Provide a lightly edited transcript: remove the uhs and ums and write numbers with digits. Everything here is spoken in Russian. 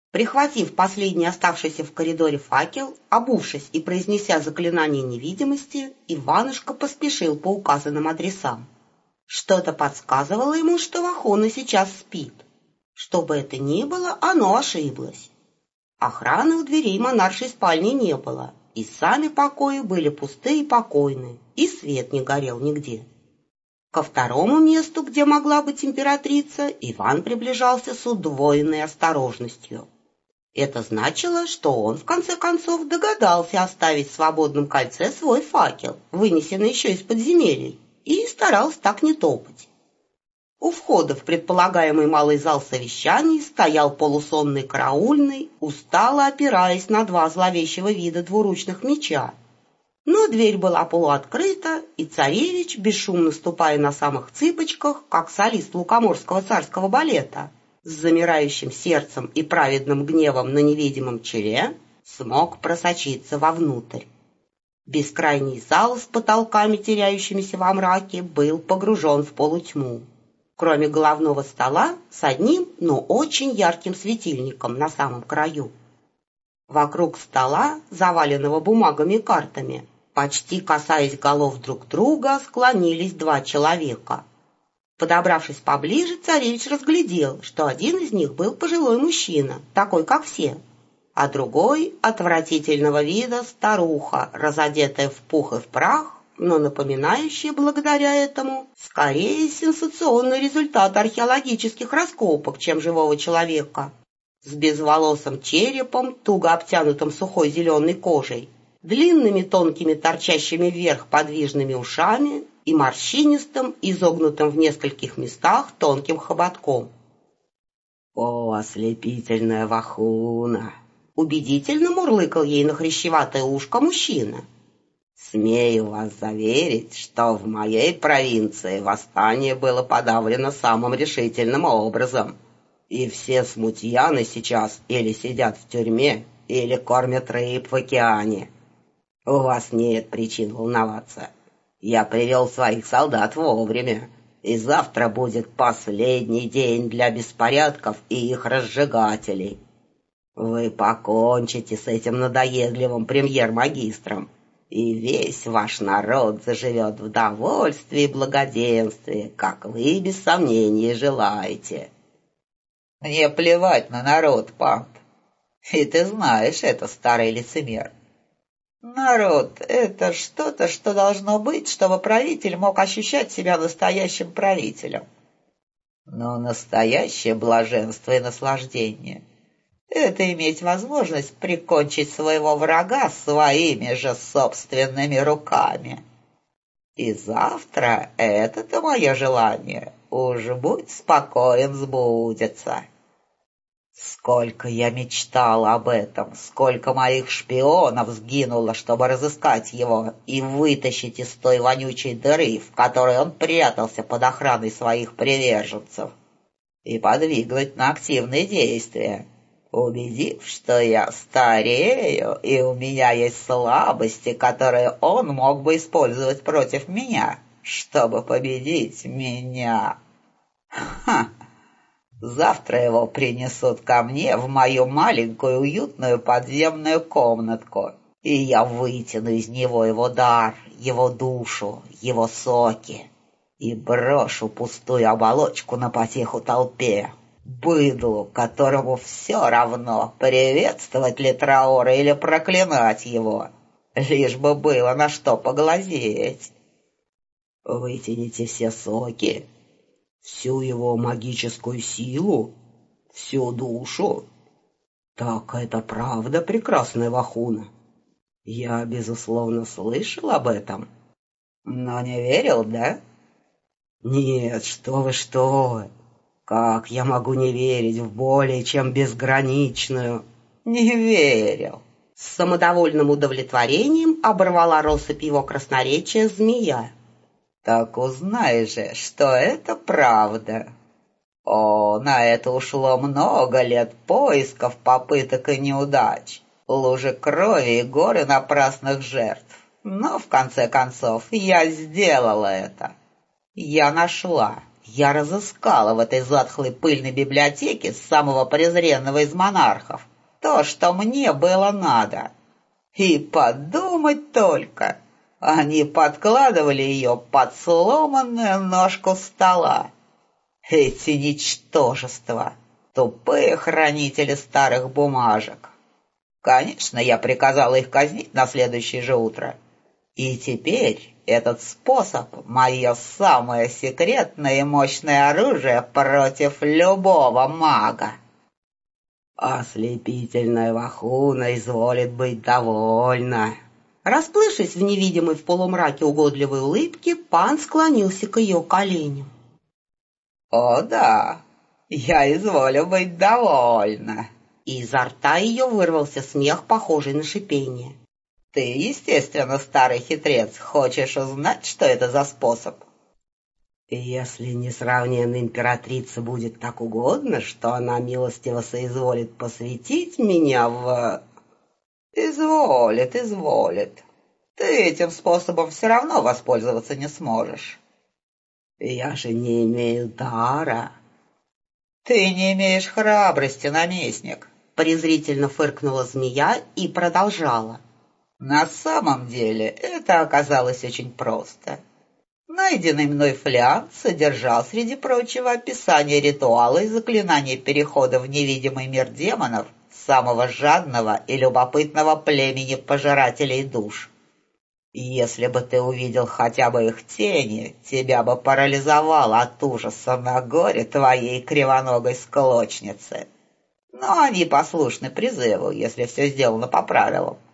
Прихватив последний оставшийся в коридоре факел, обувшись и произнеся заклинание невидимости, Иванушка поспешил по указанным адресам. Что-то подсказывало ему, что Вахуна сейчас спит. Что бы это ни было, оно ошиблось. Охраны у дверей монаршей спальни не было, и сами покои были пусты и покойны, и свет не горел нигде. Ко второму месту, где могла быть императрица, Иван приближался с удвоенной осторожностью. Это значило, что он, в конце концов, догадался оставить в свободном кольце свой факел, вынесенный еще из подземелий, и старался так не топать. У входа в предполагаемый малый зал совещаний стоял полусонный караульный, устало опираясь на два зловещего вида двуручных меча. Но дверь была полуоткрыта, и царевич, бесшумно ступая на самых цыпочках, как солист Лукоморского царского балета, с замирающим сердцем и праведным гневом на невидимом челе, смог просочиться вовнутрь. Бескрайний зал с потолками, теряющимися во мраке, был погружен в полутьму, кроме головного стола с одним, но очень ярким светильником на самом краю. Вокруг стола, заваленного бумагами и картами, почти касаясь голов друг друга, склонились два человека. Подобравшись поближе, царевич разглядел, что один из них был пожилой мужчина, такой, как все, а другой — отвратительного вида старуха, разодетая в пух и в прах, но напоминающая благодаря этому скорее сенсационный результат археологических раскопок, чем живого человека, с безволосым черепом, туго обтянутым сухой зеленой кожей, длинными тонкими торчащими вверх подвижными ушами и морщинистым, изогнутым в нескольких местах тонким хоботком. «О, ослепительная Вахуна!» — убедительно мурлыкал ей на хрящеватое ушко мужчина. «Смею вас заверить, что в моей провинции восстание было подавлено самым решительным образом, и все смутьяны сейчас или сидят в тюрьме, или кормят рыб в океане. У вас нет причин волноваться. Я привел своих солдат вовремя, и завтра будет последний день для беспорядков и их разжигателей. Вы покончите с этим надоедливым премьер-магистром, и весь ваш народ заживет в довольстве и благоденствии, как вы без сомнения желаете». «Мне плевать на народ, Пант, и ты знаешь это, старый лицемер. Народ — это что-то, что должно быть, чтобы правитель мог ощущать себя настоящим правителем. Но настоящее блаженство и наслаждение — это иметь возможность прикончить своего врага своими же собственными руками. И завтра это-то мое желание, уж будь спокоен, сбудется. Сколько я мечтал об этом, сколько моих шпионов сгинуло, чтобы разыскать его и вытащить из той вонючей дыры, в которой он прятался под охраной своих приверженцев, и подвигнуть на активные действия, убедив, что я старею, и у меня есть слабости, которые он мог бы использовать против меня, чтобы победить меня. Ха! Завтра его принесут ко мне в мою маленькую уютную подземную комнатку, и я вытяну из него его дар, его душу, его соки, и брошу пустую оболочку на потеху толпе, быдлу, которому все равно, приветствовать ли Траора или проклинать его, лишь бы было на что поглазеть. Вытяните все соки, всю его магическую силу, всю душу. Так это правда, прекрасная Вахуна? Я, безусловно, слышал об этом. Но не верил, да? Нет, что вы. Как я могу не верить в более чем безграничную? Не верил. С самодовольным удовлетворением оборвала россыпь его красноречия змея. Так узнай же, что это правда. О, на это ушло много лет поисков, попыток и неудач, лужи крови и горы напрасных жертв. Но, в конце концов, я сделала это. Я нашла, я разыскала в этой затхлой пыльной библиотеке самого презренного из монархов то, что мне было надо. И подумать только, они подкладывали ее под сломанную ножку стола. Эти ничтожества, тупые хранители старых бумажек. Конечно, я приказала их казнить на следующее же утро. И теперь этот способ — мое самое секретное и мощное оружие против любого мага. Ослепительная Вахуна изволит быть довольна. Расплывшись в невидимой в полумраке угодливой улыбке, пан склонился к ее коленям. «О да, я изволю быть довольна». Изо рта ее вырвался смех, похожий на шипение. «Ты, естественно, старый хитрец, хочешь узнать, что это за способ?» Если несравненная императрица будет так угодно, что она милостиво соизволит посвятить меня в... «Изволит, изволит. Ты этим способом все равно воспользоваться не сможешь». Я же не имею дара. «Ты не имеешь храбрости, наместник», — презрительно фыркнула змея и продолжала. «На самом деле это оказалось очень просто. Найденный мной флягр содержал, среди прочего, описание ритуала и заклинания перехода в невидимый мир демонов самого жадного и любопытного племени пожирателей душ. Если бы ты увидел хотя бы их тени, тебя бы парализовало от ужаса на горе твоей кривоногой склочницы. Но они послушны призыву, если все сделано по правилам.